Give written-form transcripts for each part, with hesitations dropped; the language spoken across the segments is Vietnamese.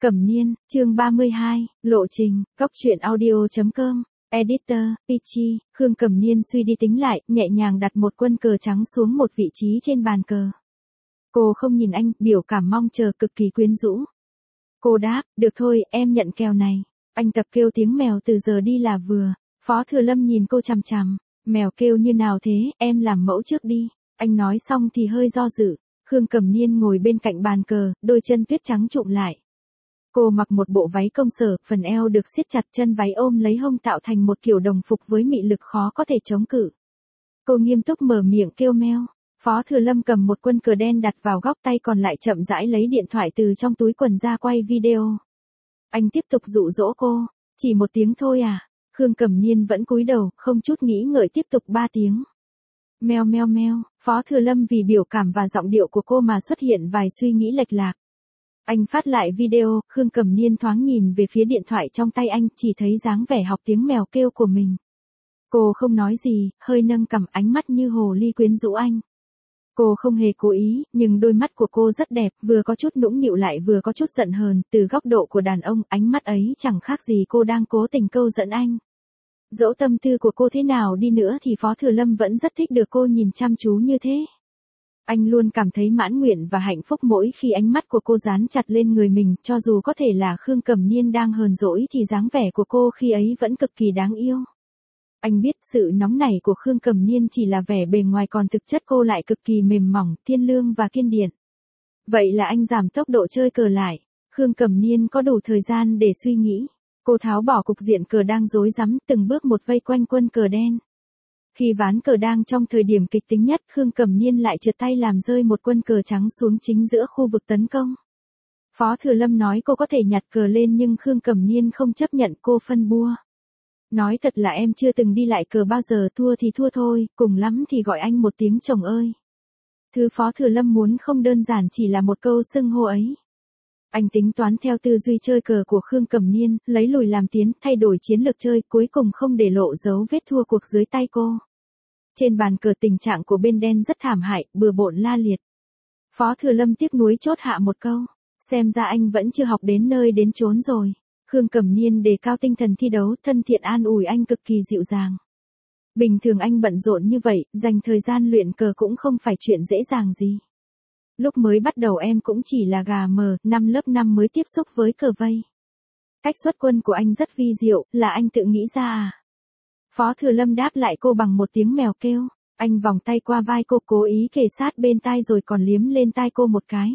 Cẩm Niên, chương 32, lộ trình, góc truyện audio.com, editor, Peachy, Khương Cẩm Niên suy đi tính lại, nhẹ nhàng đặt một quân cờ trắng xuống một vị trí trên bàn cờ. Cô không nhìn anh, biểu cảm mong chờ cực kỳ quyến rũ. Cô đáp, được thôi, em nhận kèo này. Anh tập kêu tiếng mèo từ giờ đi là vừa. Phó Thừa Lâm nhìn cô chằm chằm. Mèo kêu như nào thế, em làm mẫu trước đi. Anh nói xong thì hơi do dự. Khương Cẩm Niên ngồi bên cạnh bàn cờ, đôi chân tuyết trắng trụm lại. Cô mặc một bộ váy công sở, phần eo được siết chặt, chân váy ôm lấy hông tạo thành một kiểu đồng phục với mị lực khó có thể chống cự. Cô nghiêm túc mở miệng kêu meo. Phó Thừa Lâm cầm một quân cờ đen đặt vào góc tay còn lại chậm rãi lấy điện thoại từ trong túi quần ra quay video. Anh tiếp tục dụ dỗ cô, chỉ một tiếng thôi à? Khương Cẩm Niên vẫn cúi đầu, không chút nghĩ ngợi tiếp tục 3 tiếng. Meo meo meo, Phó Thừa Lâm vì biểu cảm và giọng điệu của cô mà xuất hiện vài suy nghĩ lệch lạc. Anh phát lại video, Khương Cẩm Niên thoáng nhìn về phía điện thoại trong tay anh, chỉ thấy dáng vẻ học tiếng mèo kêu của mình. Cô không nói gì, hơi nâng cằm, ánh mắt như hồ ly quyến rũ anh. Cô không hề cố ý, nhưng đôi mắt của cô rất đẹp, vừa có chút nũng nịu lại vừa có chút giận hờn, từ góc độ của đàn ông, ánh mắt ấy chẳng khác gì cô đang cố tình câu dẫn anh. Dẫu tâm tư của cô thế nào đi nữa thì Phó Thừa Lâm vẫn rất thích được cô nhìn chăm chú như thế. Anh luôn cảm thấy mãn nguyện và hạnh phúc mỗi khi ánh mắt của cô dán chặt lên người mình, cho dù có thể là Khương Cẩm Niên đang hờn dỗi thì dáng vẻ của cô khi ấy vẫn cực kỳ đáng yêu. Anh biết sự nóng nảy của Khương Cẩm Niên chỉ là vẻ bề ngoài còn thực chất cô lại cực kỳ mềm mỏng, thiên lương và kiên điển. Vậy là anh giảm tốc độ chơi cờ lại. Khương Cẩm Niên có đủ thời gian để suy nghĩ. Cô tháo bỏ cục diện cờ đang rối rắm, từng bước một vây quanh quân cờ đen. Khi ván cờ đang trong thời điểm kịch tính nhất, Khương Cẩm Niên lại trượt tay làm rơi một quân cờ trắng xuống chính giữa khu vực tấn công. Phó Thừa Lâm nói cô có thể nhặt cờ lên nhưng Khương Cẩm Niên không chấp nhận, cô phân bua. Nói thật là em chưa từng đi lại cờ bao giờ, thua thì thua thôi, cùng lắm thì gọi anh một tiếng chồng ơi. Thứ Phó Thừa Lâm muốn không đơn giản chỉ là một câu xưng hô ấy. Anh tính toán theo tư duy chơi cờ của Khương Cẩm Niên, lấy lùi làm tiến, thay đổi chiến lược chơi, cuối cùng không để lộ dấu vết thua cuộc dưới tay cô. Trên bàn cờ tình trạng của bên đen rất thảm hại, bừa bộn la liệt. Phó Thừa Lâm tiếc nuối chốt hạ một câu, xem ra anh vẫn chưa học đến nơi đến chốn rồi. Khương Cẩm Niên đề cao tinh thần thi đấu, thân thiện an ủi anh cực kỳ dịu dàng. Bình thường anh bận rộn như vậy, dành thời gian luyện cờ cũng không phải chuyện dễ dàng gì. Lúc mới bắt đầu em cũng chỉ là gà mờ, năm lớp 5 mới tiếp xúc với cờ vây. Cách xuất quân của anh rất vi diệu, là anh tự nghĩ ra à? Phó Thừa Lâm đáp lại cô bằng một tiếng mèo kêu. Anh vòng tay qua vai cô, cố ý kề sát bên tai rồi còn liếm lên tai cô một cái.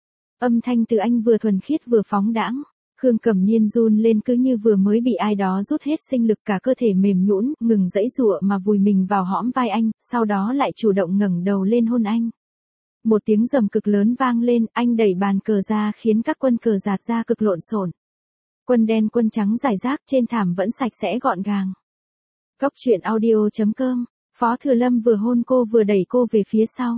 Âm thanh từ anh vừa thuần khiết vừa phóng đãng. Khương Cẩm Niên run lên cứ như vừa mới bị ai đó rút hết sinh lực, cả cơ thể mềm nhũn, ngừng giãy giụa mà vùi mình vào hõm vai anh, sau đó lại chủ động ngẩng đầu lên hôn anh. Một tiếng rầm cực lớn vang lên, anh đẩy bàn cờ ra khiến các quân cờ rạt ra cực lộn xộn. Quân đen quân trắng rải rác, trên thảm vẫn sạch sẽ gọn gàng. Góc truyện audio.com, Phó Thừa Lâm vừa hôn cô vừa đẩy cô về phía sau.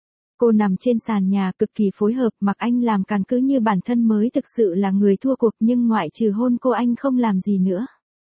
Cô nằm trên sàn nhà cực kỳ phối hợp, mặc anh làm càn cứ như bản thân mới thực sự là người thua cuộc, nhưng ngoại trừ hôn cô anh không làm gì nữa.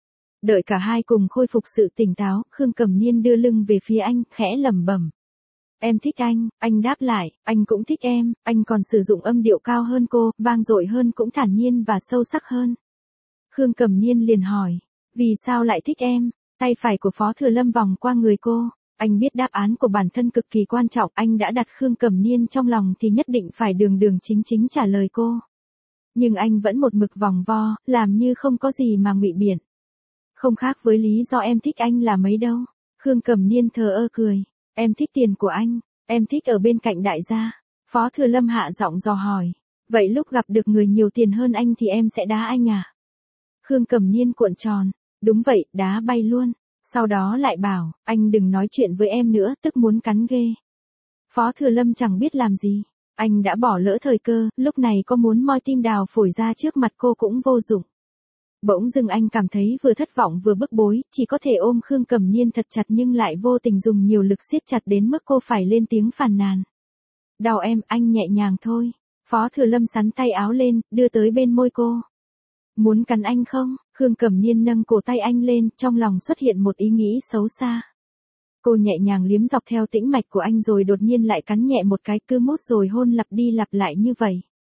Đợi cả hai cùng khôi phục sự tỉnh táo, Khương Cẩm Niên đưa lưng về phía anh, khẽ lẩm bẩm. Em thích anh đáp lại, anh cũng thích em, anh còn sử dụng âm điệu cao hơn cô, vang dội hơn, cũng thản nhiên và sâu sắc hơn. Khương Cẩm Niên liền hỏi, vì sao lại thích em? Tay phải của Phó Thừa Lâm vòng qua người cô. Anh biết đáp án của bản thân cực kỳ quan trọng, anh đã đặt Khương Cẩm Niên trong lòng thì nhất định phải đường đường chính chính trả lời cô. Nhưng anh vẫn một mực vòng vo, làm như không có gì mà ngụy biện. Không khác với lý do em thích anh là mấy đâu. Khương Cẩm Niên thờ ơ cười. Em thích tiền của anh, em thích ở bên cạnh đại gia. Phó Thừa Lâm hạ giọng dò hỏi. Vậy lúc gặp được người nhiều tiền hơn anh thì em sẽ đá anh à? Khương Cẩm Niên cuộn tròn. Đúng vậy, đá bay luôn. Sau đó lại bảo, anh đừng nói chuyện với em nữa, tức muốn cắn ghê. Phó Thừa Lâm chẳng biết làm gì. Anh đã bỏ lỡ thời cơ, lúc này có muốn moi tim đào phổi ra trước mặt cô cũng vô dụng. Bỗng dưng anh cảm thấy vừa thất vọng vừa bức bối, chỉ có thể ôm Khương Cẩm Niên thật chặt nhưng lại vô tình dùng nhiều lực siết chặt đến mức cô phải lên tiếng phàn nàn. Đau em, anh nhẹ nhàng thôi. Phó Thừa Lâm sắn tay áo lên, đưa tới bên môi cô. Muốn cắn anh không? Khương Cẩm Niên nâng cổ tay anh lên, trong lòng xuất hiện một ý nghĩ xấu xa. Cô nhẹ nhàng liếm dọc theo tĩnh mạch của anh rồi đột nhiên lại cắn nhẹ một cái, cứ mút rồi hôn lặp đi lặp lại như vậy.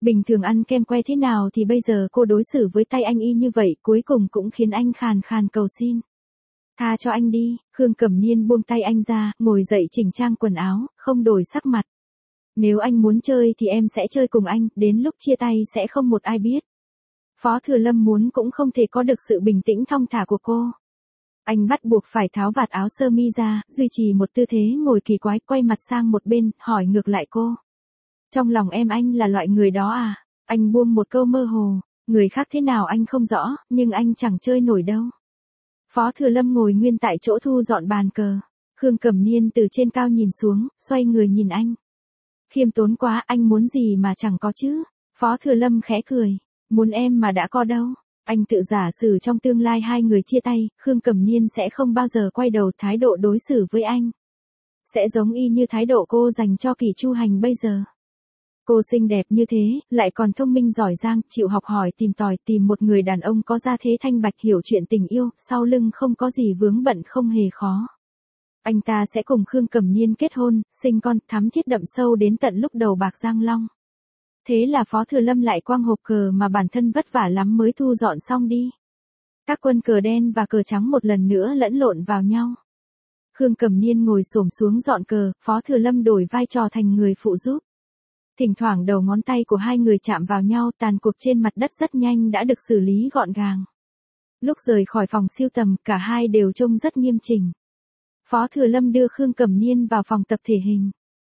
Bình thường ăn kem que thế nào thì bây giờ cô đối xử với tay anh y như vậy, cuối cùng cũng khiến anh khàn khàn cầu xin. Tha cho anh đi. Khương Cẩm Niên buông tay anh ra, ngồi dậy chỉnh trang quần áo, không đổi sắc mặt. Nếu anh muốn chơi thì em sẽ chơi cùng anh, đến lúc chia tay sẽ không một ai biết. Phó Thừa Lâm muốn cũng không thể có được sự bình tĩnh thong thả của cô. Anh bắt buộc phải tháo vạt áo sơ mi ra, duy trì một tư thế ngồi kỳ quái, quay mặt sang một bên, hỏi ngược lại cô. Trong lòng em anh là loại người đó à? Anh buông một câu mơ hồ, người khác thế nào anh không rõ, nhưng anh chẳng chơi nổi đâu. Phó Thừa Lâm ngồi nguyên tại chỗ thu dọn bàn cờ. Khương Cẩm Niên từ trên cao nhìn xuống, xoay người nhìn anh. Khiêm tốn quá, anh muốn gì mà chẳng có chứ? Phó Thừa Lâm khẽ cười. Muốn em mà đã có đâu. Anh tự giả sử trong tương lai hai người chia tay, Khương Cẩm Niên sẽ không bao giờ quay đầu, thái độ đối xử với anh sẽ giống y như thái độ cô dành cho Kỷ Chu Hành bây giờ. Cô xinh đẹp như thế, lại còn thông minh giỏi giang, chịu học hỏi tìm tòi, tìm một người đàn ông có gia thế thanh bạch, hiểu chuyện tình yêu, sau lưng không có gì vướng bận, không hề khó. Anh ta sẽ cùng Khương Cẩm Niên kết hôn, sinh con, thắm thiết đậm sâu đến tận lúc đầu bạc Giang Long. Thế là Phó Thừa Lâm lại quăng hộp cờ mà bản thân vất vả lắm mới thu dọn xong đi. Các quân cờ đen và cờ trắng một lần nữa lẫn lộn vào nhau. Khương Cẩm Niên ngồi xổm xuống dọn cờ, Phó Thừa Lâm đổi vai trò thành người phụ giúp. Thỉnh thoảng đầu ngón tay của hai người chạm vào nhau, tàn cuộc trên mặt đất rất nhanh đã được xử lý gọn gàng. Lúc rời khỏi phòng sưu tầm, cả hai đều trông rất nghiêm chỉnh. Phó Thừa Lâm đưa Khương Cẩm Niên vào phòng tập thể hình.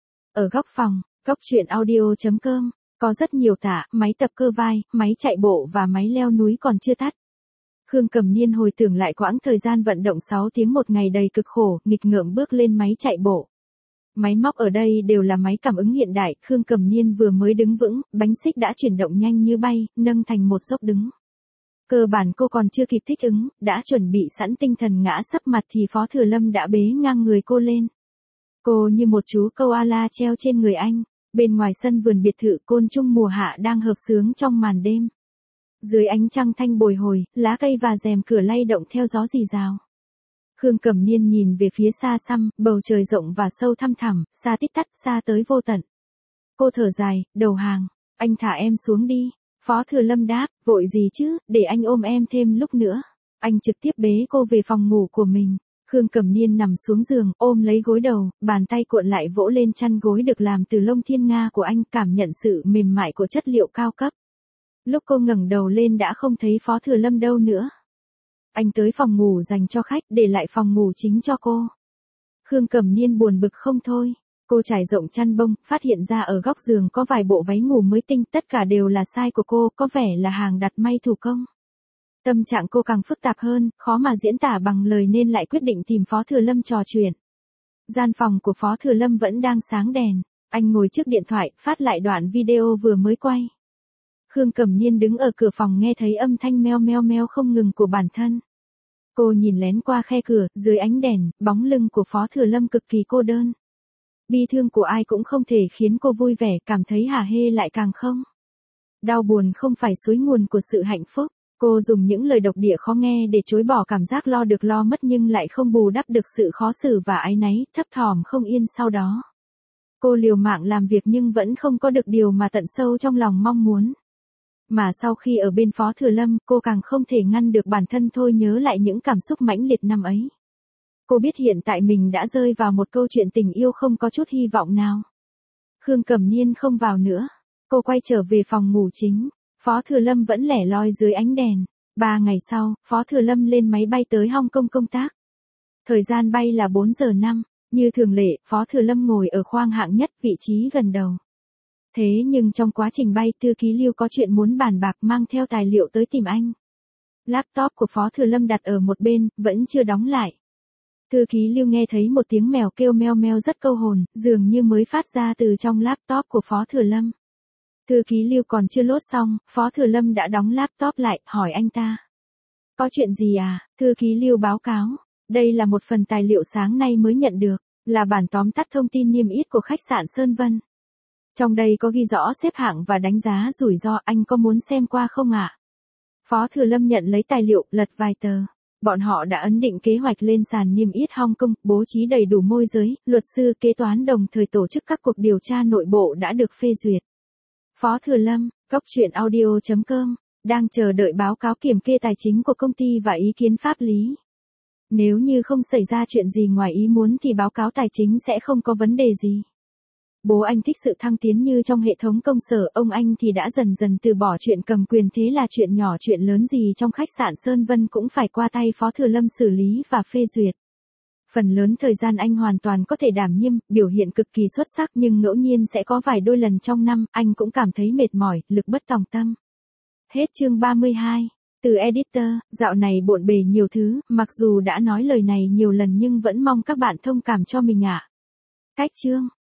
Ở góc phòng, góc truyện audio.com, có rất nhiều tạ, máy tập cơ vai, máy chạy bộ và máy leo núi còn chưa tắt. Khương Cẩm Niên hồi tưởng lại quãng thời gian vận động 6 tiếng một ngày đầy cực khổ, nghịch ngợm bước lên máy chạy bộ. Máy móc ở đây đều là máy cảm ứng hiện đại, Khương Cẩm Niên vừa mới đứng vững, bánh xích đã chuyển động nhanh như bay, nâng thành một dốc đứng. Cơ bản cô còn chưa kịp thích ứng, đã chuẩn bị sẵn tinh thần ngã sấp mặt thì Phó Thừa Lâm đã bế ngang người cô lên. Cô như một chú koala treo trên người anh. Bên ngoài sân vườn biệt thự, côn trùng mùa hạ đang hợp xướng trong màn đêm. Dưới ánh trăng thanh bồi hồi, lá cây và rèm cửa lay động theo gió rì rào. Khương Cẩm Niên nhìn về phía xa xăm, bầu trời rộng và sâu thăm thẳm, xa tít tắp, xa tới vô tận. Cô thở dài, đầu hàng. Anh thả em xuống đi. Phó Thừa Lâm đáp, vội gì chứ, để anh ôm em thêm lúc nữa. Anh trực tiếp bế cô về phòng ngủ của mình. Khương Cẩm Niên nằm xuống giường, ôm lấy gối đầu, bàn tay cuộn lại vỗ lên chăn gối được làm từ lông thiên nga của anh, cảm nhận sự mềm mại của chất liệu cao cấp. Lúc cô ngẩng đầu lên đã không thấy Phó Thừa Lâm đâu nữa. Anh tới phòng ngủ dành cho khách, để lại phòng ngủ chính cho cô. Khương Cẩm Niên buồn bực không thôi. Cô trải rộng chăn bông, phát hiện ra ở góc giường có vài bộ váy ngủ mới tinh, tất cả đều là size của cô, có vẻ là hàng đặt may thủ công. Tâm trạng cô càng phức tạp hơn, khó mà diễn tả bằng lời nên lại quyết định tìm Phó Thừa Lâm trò chuyện. Gian phòng của Phó Thừa Lâm vẫn đang sáng đèn. Anh ngồi trước điện thoại, phát lại đoạn video vừa mới quay. Khương Cẩm Niên đứng ở cửa phòng nghe thấy âm thanh meo meo meo không ngừng của bản thân. Cô nhìn lén qua khe cửa, dưới ánh đèn, bóng lưng của Phó Thừa Lâm cực kỳ cô đơn. Bi thương của ai cũng không thể khiến cô vui vẻ, cảm thấy hả hê lại càng không. Đau buồn không phải suối nguồn của sự hạnh phúc. Cô dùng những lời độc địa khó nghe để chối bỏ cảm giác lo được lo mất nhưng lại không bù đắp được sự khó xử và áy náy, thấp thỏm không yên sau đó. Cô liều mạng làm việc nhưng vẫn không có được điều mà tận sâu trong lòng mong muốn. Mà sau khi ở bên Phó Thừa Lâm, cô càng không thể ngăn được bản thân thôi nhớ lại những cảm xúc mãnh liệt năm ấy. Cô biết hiện tại mình đã rơi vào một câu chuyện tình yêu không có chút hy vọng nào. Khương Cẩm Niên không vào nữa. Cô quay trở về phòng ngủ chính. Phó Thừa Lâm vẫn lẻ loi dưới ánh đèn. 3 ngày sau, Phó Thừa Lâm lên máy bay tới Hong Kong công tác. Thời gian bay là 4 giờ 5. Như thường lệ, Phó Thừa Lâm ngồi ở khoang hạng nhất, vị trí gần đầu. Thế nhưng trong quá trình bay, thư ký Lưu có chuyện muốn bàn bạc, mang theo tài liệu tới tìm anh. Laptop của Phó Thừa Lâm đặt ở một bên, vẫn chưa đóng lại. Thư ký Lưu nghe thấy một tiếng mèo kêu meo meo rất câu hồn, dường như mới phát ra từ trong laptop của Phó Thừa Lâm. Thư ký Lưu còn chưa lốt xong, Phó Thừa Lâm đã đóng laptop lại, hỏi anh ta. Có chuyện gì à? Thư ký Lưu báo cáo. Đây là một phần tài liệu sáng nay mới nhận được, là bản tóm tắt thông tin niêm yết của khách sạn Sơn Vân. Trong đây có ghi rõ xếp hạng và đánh giá rủi ro, anh có muốn xem qua không ạ? Phó Thừa Lâm nhận lấy tài liệu, lật vài tờ. Bọn họ đã ấn định kế hoạch lên sàn niêm yết Hong Kong, bố trí đầy đủ môi giới, luật sư, kế toán đồng thời tổ chức các cuộc điều tra nội bộ đã được phê duyệt. Phó Thừa Lâm, Cốc truyện audio.com, đang chờ đợi báo cáo kiểm kê tài chính của công ty và ý kiến pháp lý. Nếu như không xảy ra chuyện gì ngoài ý muốn thì báo cáo tài chính sẽ không có vấn đề gì. Bố anh thích sự thăng tiến như trong hệ thống công sở, ông anh thì đã dần dần từ bỏ chuyện cầm quyền, thế là chuyện nhỏ chuyện lớn gì trong khách sạn Sơn Vân cũng phải qua tay Phó Thừa Lâm xử lý và phê duyệt. Phần lớn thời gian anh hoàn toàn có thể đảm nhiệm, biểu hiện cực kỳ xuất sắc, nhưng ngẫu nhiên sẽ có vài đôi lần trong năm, anh cũng cảm thấy mệt mỏi, lực bất tòng tâm. Hết chương 32. Từ editor, dạo này bộn bề nhiều thứ, mặc dù đã nói lời này nhiều lần nhưng vẫn mong các bạn thông cảm cho mình ạ. Cách chương.